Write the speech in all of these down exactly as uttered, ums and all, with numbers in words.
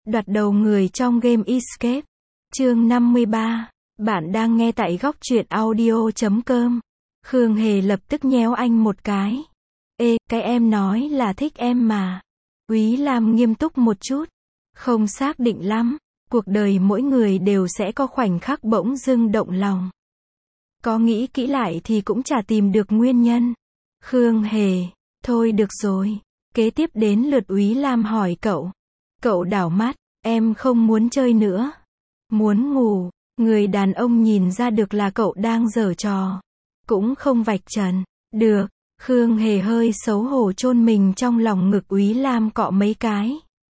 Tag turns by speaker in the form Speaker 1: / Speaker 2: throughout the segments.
Speaker 1: Đoạt đầu người trong game Escape. Chương năm mươi ba. Bạn đang nghe tại góc truyện audio chấm com. Khương Hề lập tức nhéo anh một cái. Ê, cái em nói là thích em mà. Úy Lam nghiêm túc một chút. Không xác định lắm. Cuộc đời mỗi người đều sẽ có khoảnh khắc bỗng dưng động lòng. Có nghĩ kỹ lại thì cũng chả tìm được nguyên nhân. Khương Hề. Thôi được rồi. Kế tiếp đến lượt Úy Lam hỏi cậu. Cậu đảo mắt. Em không muốn chơi nữa. Muốn ngủ. Người đàn ông nhìn ra được là cậu đang giở trò. Cũng không vạch trần. Được. Khương Hề hơi xấu hổ chôn mình trong lòng ngực Úy Lam cọ mấy cái.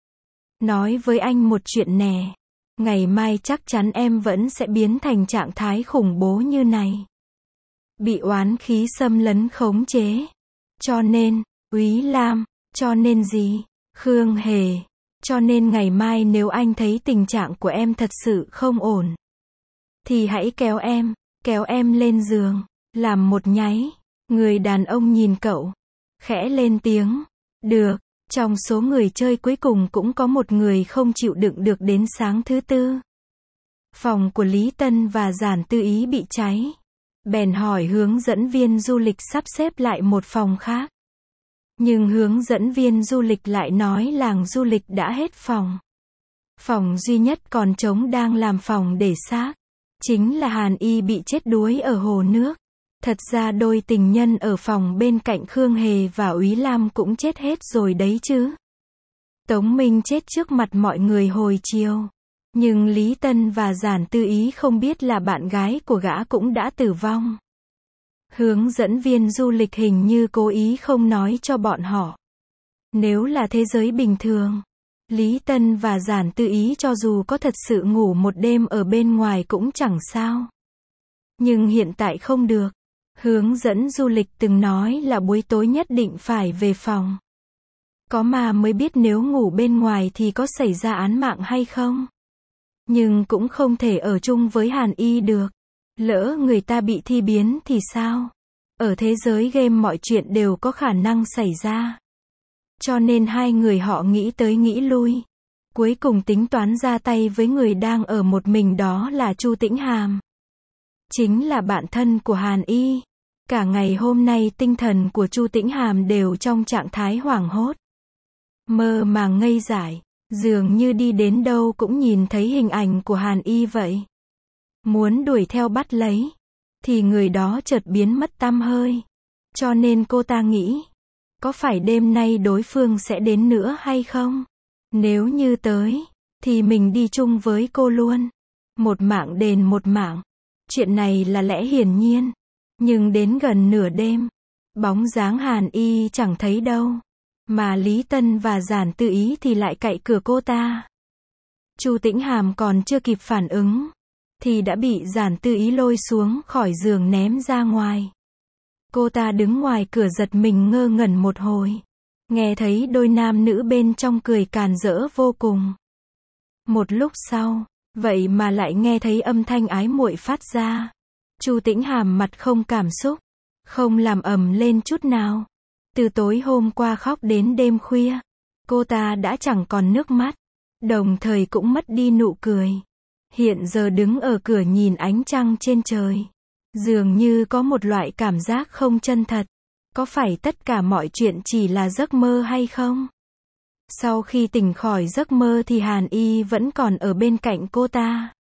Speaker 1: Nói với anh một chuyện nè. Ngày mai chắc chắn em vẫn sẽ biến thành trạng thái khủng bố như này. Bị oán khí xâm lấn khống chế. Cho nên, Úy Lam, cho nên gì? Khương Hề. Cho nên ngày mai nếu anh thấy tình trạng của em thật sự không ổn, thì hãy kéo em, kéo em lên giường, làm một nháy. Người đàn ông nhìn cậu, khẽ lên tiếng. Được, trong số người chơi cuối cùng cũng có một người không chịu đựng được đến sáng thứ tư. Phòng của Lý Tân và Giản Tư Ý bị cháy. Bèn hỏi hướng dẫn viên du lịch sắp xếp lại một phòng khác. Nhưng hướng dẫn viên du lịch lại nói làng du lịch đã hết phòng. Phòng duy nhất còn trống đang làm phòng để xác. Chính là Hàn Y bị chết đuối ở hồ nước. Thật ra đôi tình nhân ở phòng bên cạnh Khương Hề và Úy Lam cũng chết hết rồi đấy chứ. Tống Minh chết trước mặt mọi người hồi chiều. Nhưng Lý Tân và Giản Tư Ý không biết là bạn gái của gã cũng đã tử vong. Hướng dẫn viên du lịch hình như cố ý không nói cho bọn họ. Nếu là thế giới bình thường, Lý Tân và Giản Tư Ý cho dù có thật sự ngủ một đêm ở bên ngoài cũng chẳng sao. Nhưng hiện tại không được. Hướng dẫn du lịch từng nói là buổi tối nhất định phải về phòng. Có mà mới biết nếu ngủ bên ngoài thì có xảy ra án mạng hay không. Nhưng cũng không thể ở chung với Hàn Y được. Lỡ người ta bị thi biến thì sao? Ở thế giới game mọi chuyện đều có khả năng xảy ra. Cho nên hai người họ nghĩ tới nghĩ lui. Cuối cùng tính toán ra tay với người đang ở một mình, đó là Chu Tĩnh Hàm. Chính là bạn thân của Hàn Y. Cả ngày hôm nay tinh thần của Chu Tĩnh Hàm đều trong trạng thái hoảng hốt. Mơ màng ngây dại. Dường như đi đến đâu cũng nhìn thấy hình ảnh của Hàn Y vậy. Muốn đuổi theo bắt lấy, thì người đó chợt biến mất tăm hơi. Cho nên cô ta nghĩ, có phải đêm nay đối phương sẽ đến nữa hay không? Nếu như tới, thì mình đi chung với cô luôn. Một mạng đền một mạng. Chuyện này là lẽ hiển nhiên. Nhưng đến gần nửa đêm, bóng dáng Hàn Y chẳng thấy đâu. Mà Lý Tân và Giản Tư Ý thì lại cậy cửa cô ta. Chu Tĩnh Hàm còn chưa kịp phản ứng, thì đã bị Giản Tư Ý lôi xuống khỏi giường ném ra ngoài. Cô ta đứng ngoài cửa giật mình ngơ ngẩn một hồi. Nghe thấy đôi nam nữ bên trong cười càn rỡ vô cùng. Một lúc sau, vậy mà lại nghe thấy âm thanh ái muội phát ra. Chu Tĩnh Hàm mặt không cảm xúc, không làm ầm lên chút nào. Từ tối hôm qua khóc đến đêm khuya, cô ta đã chẳng còn nước mắt, đồng thời cũng mất đi nụ cười. Hiện giờ đứng ở cửa nhìn ánh trăng trên trời, dường như có một loại cảm giác không chân thật. Có phải tất cả mọi chuyện chỉ là giấc mơ hay không? Sau khi tỉnh khỏi giấc mơ thì Hàn Y vẫn còn ở bên cạnh cô ta.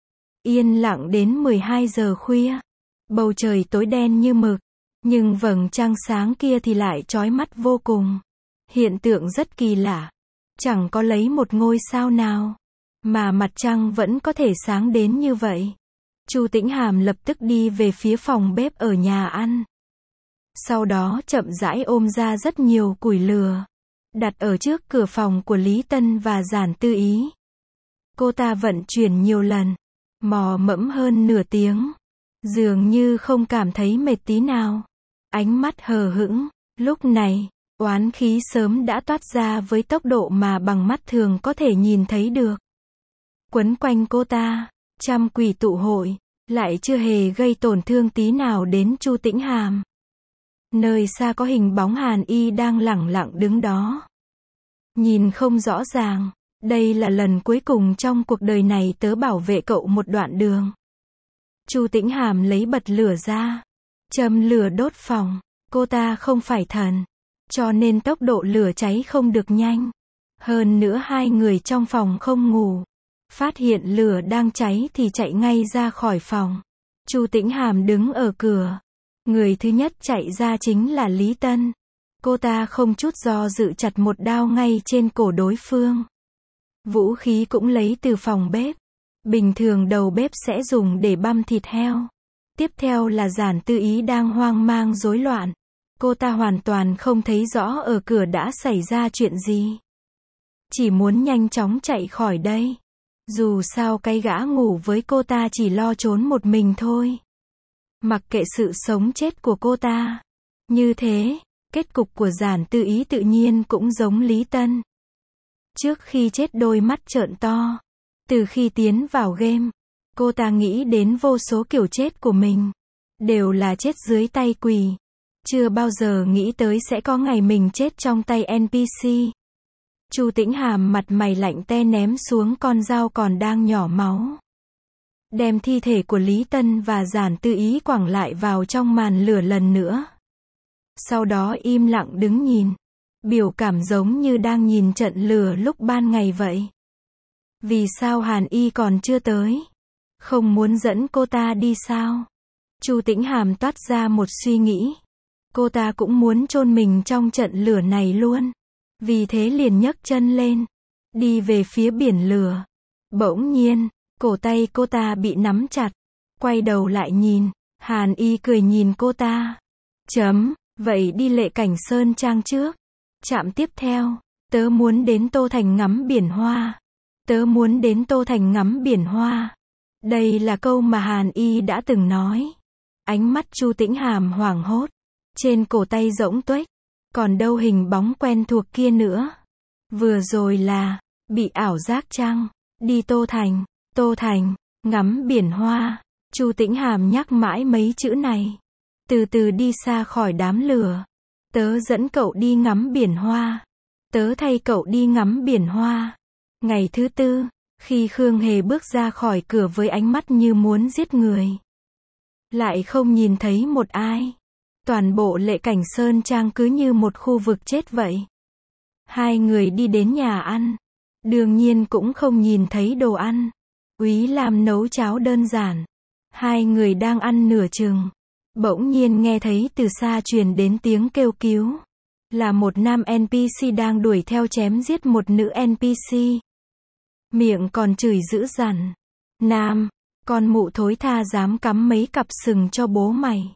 Speaker 1: Yên lặng đến mười hai giờ khuya, bầu trời tối đen như mực. Nhưng vầng trăng sáng kia thì lại chói mắt vô cùng. Hiện tượng rất kỳ lạ. Chẳng có lấy một ngôi sao nào, mà mặt trăng vẫn có thể sáng đến như vậy. Chu Tĩnh Hàm lập tức đi về phía phòng bếp ở nhà ăn. Sau đó chậm rãi ôm ra rất nhiều củi lửa, đặt ở trước cửa phòng của Lý Tân và Giản Tư Ý. Cô ta vận chuyển nhiều lần, mò mẫm hơn nửa tiếng. Dường như không cảm thấy mệt tí nào. Ánh mắt hờ hững. Lúc này, oán khí sớm đã toát ra với tốc độ mà bằng mắt thường có thể nhìn thấy được. Quấn quanh cô ta, trăm quỷ tụ hội, lại chưa hề gây tổn thương tí nào đến Chu Tĩnh Hàm. Nơi xa có hình bóng Hàn Y đang lẳng lặng đứng đó. Nhìn không rõ ràng, Đây là lần cuối cùng trong cuộc đời này tớ bảo vệ cậu một đoạn đường. Chu Tĩnh Hàm lấy bật lửa ra, châm lửa đốt phòng. Cô ta không phải thần, cho nên tốc độ lửa cháy không được nhanh. Hơn nữa hai người trong phòng không ngủ. Phát hiện lửa đang cháy thì chạy ngay ra khỏi phòng. Chu Tĩnh Hàm đứng ở cửa. Người thứ nhất chạy ra chính là Lý Tân. Cô ta không chút do dự chặt một đao ngay trên cổ đối phương. Vũ khí cũng lấy từ phòng bếp. Bình thường đầu bếp sẽ dùng để băm thịt heo. Tiếp theo là Giản Tư Ý đang hoang mang rối loạn. Cô ta hoàn toàn không thấy rõ ở cửa đã xảy ra chuyện gì. Chỉ muốn nhanh chóng chạy khỏi đây. Dù sao cái gã ngủ với cô ta chỉ lo trốn một mình thôi. Mặc kệ sự sống chết của cô ta. Như thế, kết cục của Giản Tư Ý tự nhiên cũng giống Lý Tân. Trước khi chết đôi mắt trợn to. Từ khi tiến vào game, cô ta nghĩ đến vô số kiểu chết của mình. Đều là chết dưới tay quỷ. Chưa bao giờ nghĩ tới sẽ có ngày mình chết trong tay en pê xê. Chu Tĩnh Hàm mặt mày lạnh te ném xuống con dao còn đang nhỏ máu. Đem thi thể của Lý Tân và Giản Tư Ý quẳng lại vào trong màn lửa lần nữa. Sau đó im lặng đứng nhìn. Biểu cảm giống như đang nhìn trận lửa lúc ban ngày vậy. Vì sao Hàn Y còn chưa tới? Không muốn dẫn cô ta đi sao? Chu Tĩnh Hàm toát ra một suy nghĩ. Cô ta cũng muốn chôn mình trong trận lửa này luôn. Vì thế liền nhấc chân lên. Đi về phía biển lửa. Bỗng nhiên, cổ tay cô ta bị nắm chặt. Quay đầu lại nhìn. Hàn Y cười nhìn cô ta. Chấm, vậy đi Lệ Cảnh Sơn Trang trước. Trạm tiếp theo, tớ muốn đến Tô Thành ngắm biển hoa. Tớ muốn đến Tô Thành ngắm biển hoa. Đây là câu mà Hàn Y đã từng nói. Ánh mắt Chu Tĩnh Hàm hoảng hốt. Trên cổ tay rỗng tuếch. Còn đâu hình bóng quen thuộc kia nữa. Vừa rồi là, bị ảo giác chăng? Đi Tô Thành, Tô Thành, ngắm biển hoa. Chu Tĩnh Hàm nhắc mãi mấy chữ này. Từ từ đi xa khỏi đám lửa. Tớ dẫn cậu đi ngắm biển hoa. Tớ thay cậu đi ngắm biển hoa. Ngày thứ tư, khi Khương Hề bước ra khỏi cửa với ánh mắt như muốn giết người. Lại không nhìn thấy một ai. Toàn bộ Lệ Cảnh Sơn Trang cứ như một khu vực chết vậy. Hai người đi đến nhà ăn. Đương nhiên cũng không nhìn thấy đồ ăn. Úy Lam nấu cháo đơn giản. Hai người đang ăn nửa chừng. Bỗng nhiên nghe thấy từ xa truyền đến tiếng kêu cứu. Là một nam en pê xê đang đuổi theo chém giết một nữ en pê xê. Miệng còn chửi dữ dằn. Nam, con mụ thối tha dám cắm mấy cặp sừng cho bố mày.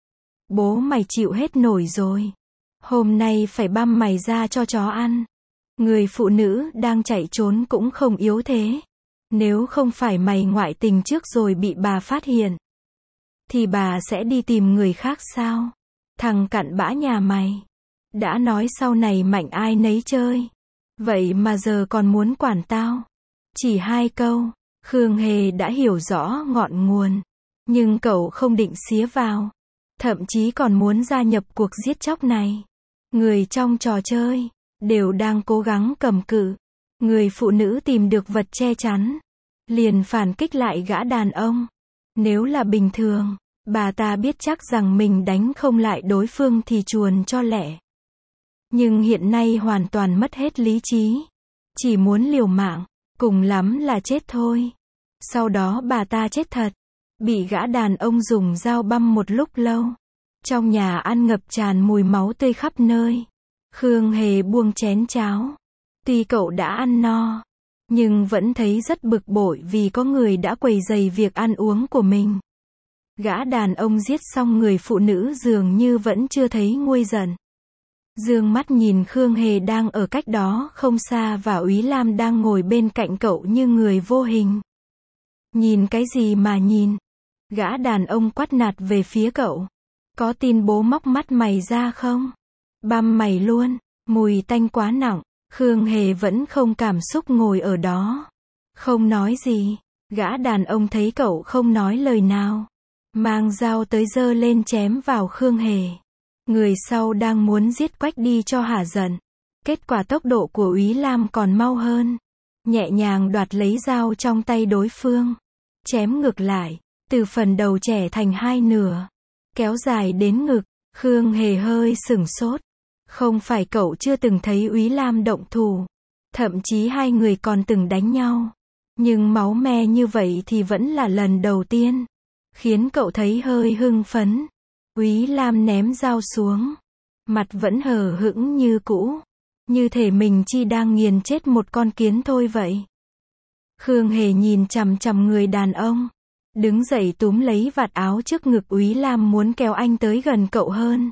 Speaker 1: Bố mày chịu hết nổi rồi. Hôm nay phải băm mày ra cho chó ăn. Người phụ nữ đang chạy trốn cũng không yếu thế. Nếu không phải mày ngoại tình trước rồi bị bà phát hiện. Thì bà sẽ đi tìm người khác sao? Thằng cặn bã nhà mày. Đã nói sau này mạnh ai nấy chơi. Vậy mà giờ còn muốn quản tao. Chỉ hai câu. Khương Hề đã hiểu rõ ngọn nguồn. Nhưng cậu không định xía vào. Thậm chí còn muốn gia nhập cuộc giết chóc này. Người trong trò chơi đều đang cố gắng cầm cự. Người phụ nữ tìm được vật che chắn. Liền phản kích lại gã đàn ông. Nếu là bình thường, bà ta biết chắc rằng mình đánh không lại đối phương thì chuồn cho lẹ. Nhưng hiện nay hoàn toàn mất hết lý trí. Chỉ muốn liều mạng, cùng lắm là chết thôi. Sau đó bà ta chết thật. Bị gã đàn ông dùng dao băm một lúc lâu. Trong nhà ăn ngập tràn mùi máu tươi khắp nơi. Khương Hề buông chén cháo. Tuy cậu đã ăn no, nhưng vẫn thấy rất bực bội vì có người đã quấy rầy việc ăn uống của mình. Gã đàn ông giết xong người phụ nữ dường như vẫn chưa thấy nguôi giận. Dương mắt nhìn Khương Hề đang ở cách đó không xa và Úy Lam đang ngồi bên cạnh cậu như người vô hình. Nhìn cái gì mà nhìn? Gã đàn ông quát nạt về phía cậu. Có tin bố móc mắt mày ra không? Băm mày luôn, mùi tanh quá nặng. Khương Hề vẫn không cảm xúc ngồi ở đó. Không nói gì. Gã đàn ông thấy cậu không nói lời nào. Mang dao tới giơ lên chém vào Khương Hề. Người sau đang muốn giết quách đi cho hả giận. Kết quả tốc độ của Úy Lam còn mau hơn. nhẹ nhàng đoạt lấy dao trong tay đối phương, chém ngược lại, từ phần đầu chẻ thành hai nửa, kéo dài đến ngực. Khương Hề hơi sửng sốt. Không phải cậu chưa từng thấy Úy Lam động thủ, thậm chí hai người còn từng đánh nhau, nhưng máu me như vậy thì vẫn là lần đầu tiên, khiến cậu thấy hơi hưng phấn. Úy Lam ném dao xuống, mặt vẫn hờ hững như cũ, như thể mình chỉ đang nghiền chết một con kiến thôi vậy. Khương Hề nhìn chằm chằm người đàn ông, đứng dậy túm lấy vạt áo trước ngực Úy Lam muốn kéo anh tới gần cậu hơn.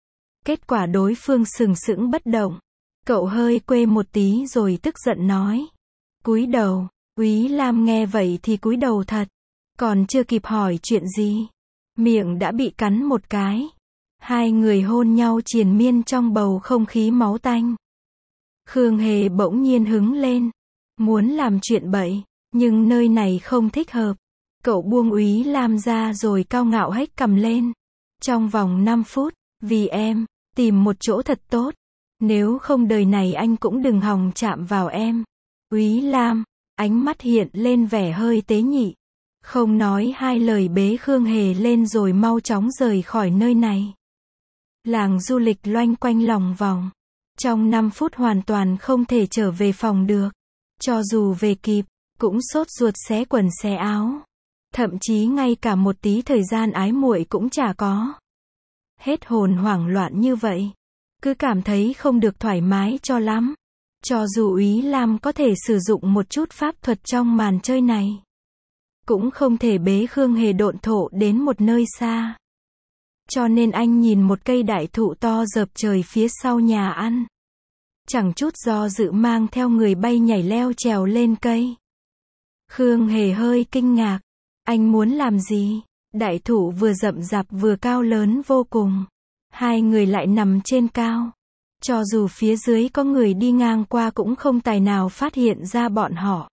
Speaker 1: Kết quả đối phương sừng sững bất động. Cậu hơi quê một tí rồi tức giận nói. Cúi đầu. Úy Lam nghe vậy thì cúi đầu thật. Còn chưa kịp hỏi chuyện gì, miệng đã bị cắn một cái. Hai người hôn nhau triền miên trong bầu không khí máu tanh. Khương Hề bỗng nhiên hứng lên, muốn làm chuyện bậy, nhưng nơi này không thích hợp. Cậu buông Úy Lam ra rồi cao ngạo hếch cầm lên. Trong vòng năm phút, vì em, tìm một chỗ thật tốt. Nếu không đời này anh cũng đừng hòng chạm vào em. Úy Lam, ánh mắt hiện lên vẻ hơi tế nhị. Không nói hai lời bế Khương Hề lên rồi mau chóng rời khỏi nơi này. Làng du lịch loanh quanh lòng vòng. Trong năm phút hoàn toàn không thể trở về phòng được. Cho dù về kịp, cũng sốt ruột xé quần xé áo. Thậm chí ngay cả một tí thời gian ái muội cũng chả có. Hết hồn hoảng loạn như vậy, cứ cảm thấy không được thoải mái cho lắm. Cho dù Úy Lam có thể sử dụng một chút pháp thuật trong màn chơi này, cũng không thể bế Khương Hề độn thổ đến một nơi xa. Cho nên anh nhìn một cây đại thụ to rợp trời phía sau nhà ăn. Chẳng chút do dự mang theo người bay nhảy leo trèo lên cây. Khương Hề hơi kinh ngạc. Anh muốn làm gì? Đại thụ vừa rậm rạp vừa cao lớn vô cùng. Hai người lại nằm trên cao. Cho dù phía dưới có người đi ngang qua cũng không tài nào phát hiện ra bọn họ.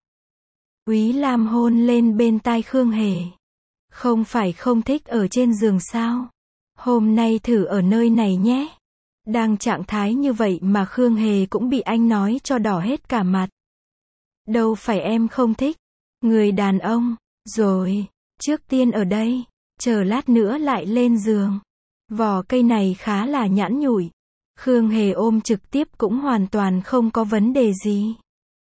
Speaker 1: Úy Lam hôn lên bên tai Khương Hề. Không phải không thích ở trên giường sao? Hôm nay thử ở nơi này nhé. Đang trạng thái như vậy mà Khương Hề cũng bị anh nói cho đỏ hết cả mặt. Đâu phải em không thích. Người đàn ông. Rồi, trước tiên ở đây, chờ lát nữa lại lên giường. Vỏ cây này khá là nhẵn nhụi. Khương Hề ôm trực tiếp cũng hoàn toàn không có vấn đề gì.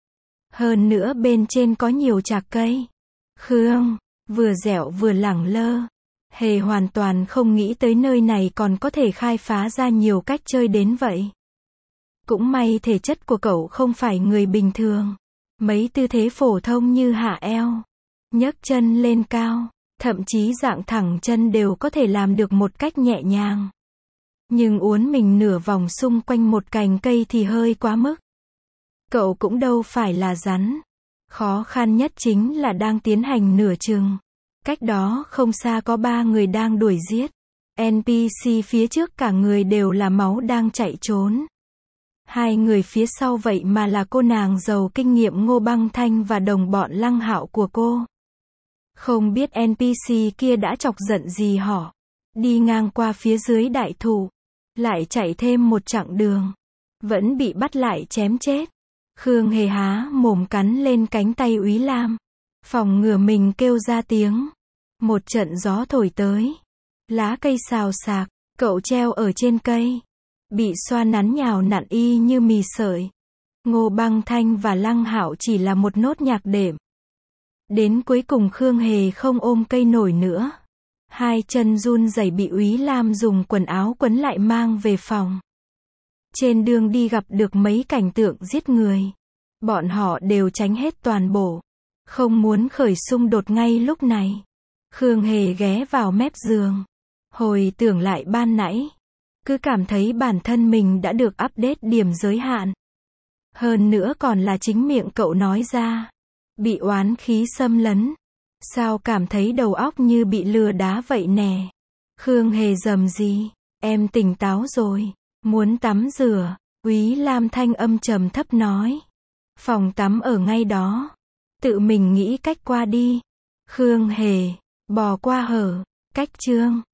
Speaker 1: Hơn nữa bên trên có nhiều chạc cây. Khương, vừa dẻo vừa lẳng lơ. Hề hoàn toàn không nghĩ tới nơi này còn có thể khai phá ra nhiều cách chơi đến vậy. Cũng may thể chất của cậu không phải người bình thường. Mấy tư thế phổ thông như hạ eo, nhấc chân lên cao, thậm chí dạng thẳng chân đều có thể làm được một cách nhẹ nhàng. Nhưng uốn mình nửa vòng xung quanh một cành cây thì hơi quá mức. Cậu cũng đâu phải là rắn. Khó khăn nhất chính là đang tiến hành nửa chừng. Cách đó không xa có ba người đang đuổi giết. en pê xê phía trước cả người đều là máu đang chạy trốn. Hai người phía sau vậy mà là cô nàng giàu kinh nghiệm Ngô Băng Thanh và đồng bọn Lăng Hạo của cô. Không biết en pê xê kia đã chọc giận gì họ. Đi ngang qua phía dưới đại thụ, lại chạy thêm một chặng đường, vẫn bị bắt lại chém chết. Khương Hề há mồm cắn lên cánh tay Úy Lam, phòng ngừa mình kêu ra tiếng. Một trận gió thổi tới, lá cây xào xạc, cậu treo ở trên cây, bị xoa nắn nhào nặn y như mì sợi. Ngô Băng Thanh và Lăng Hạo chỉ là một nốt nhạc đệm. Đến cuối cùng Khương Hề không ôm cây nổi nữa. Hai chân run rẩy bị Úy Lam dùng quần áo quấn lại mang về phòng. Trên đường đi gặp được mấy cảnh tượng giết người. Bọn họ đều tránh hết toàn bộ. Không muốn khởi xung đột ngay lúc này. Khương Hề ghé vào mép giường. Hồi tưởng lại ban nãy. Cứ cảm thấy bản thân mình đã được update điểm giới hạn. Hơn nữa còn là chính miệng cậu nói ra. Bị oán khí xâm lấn. Sao cảm thấy đầu óc như bị lừa đá vậy nè. Khương Hề rầm gì. Em tỉnh táo rồi. Muốn tắm rửa. Úy Lam thanh âm trầm thấp nói. Phòng tắm ở ngay đó. Tự mình nghĩ cách qua đi. Khương Hề. Bò qua hở. Cách chương.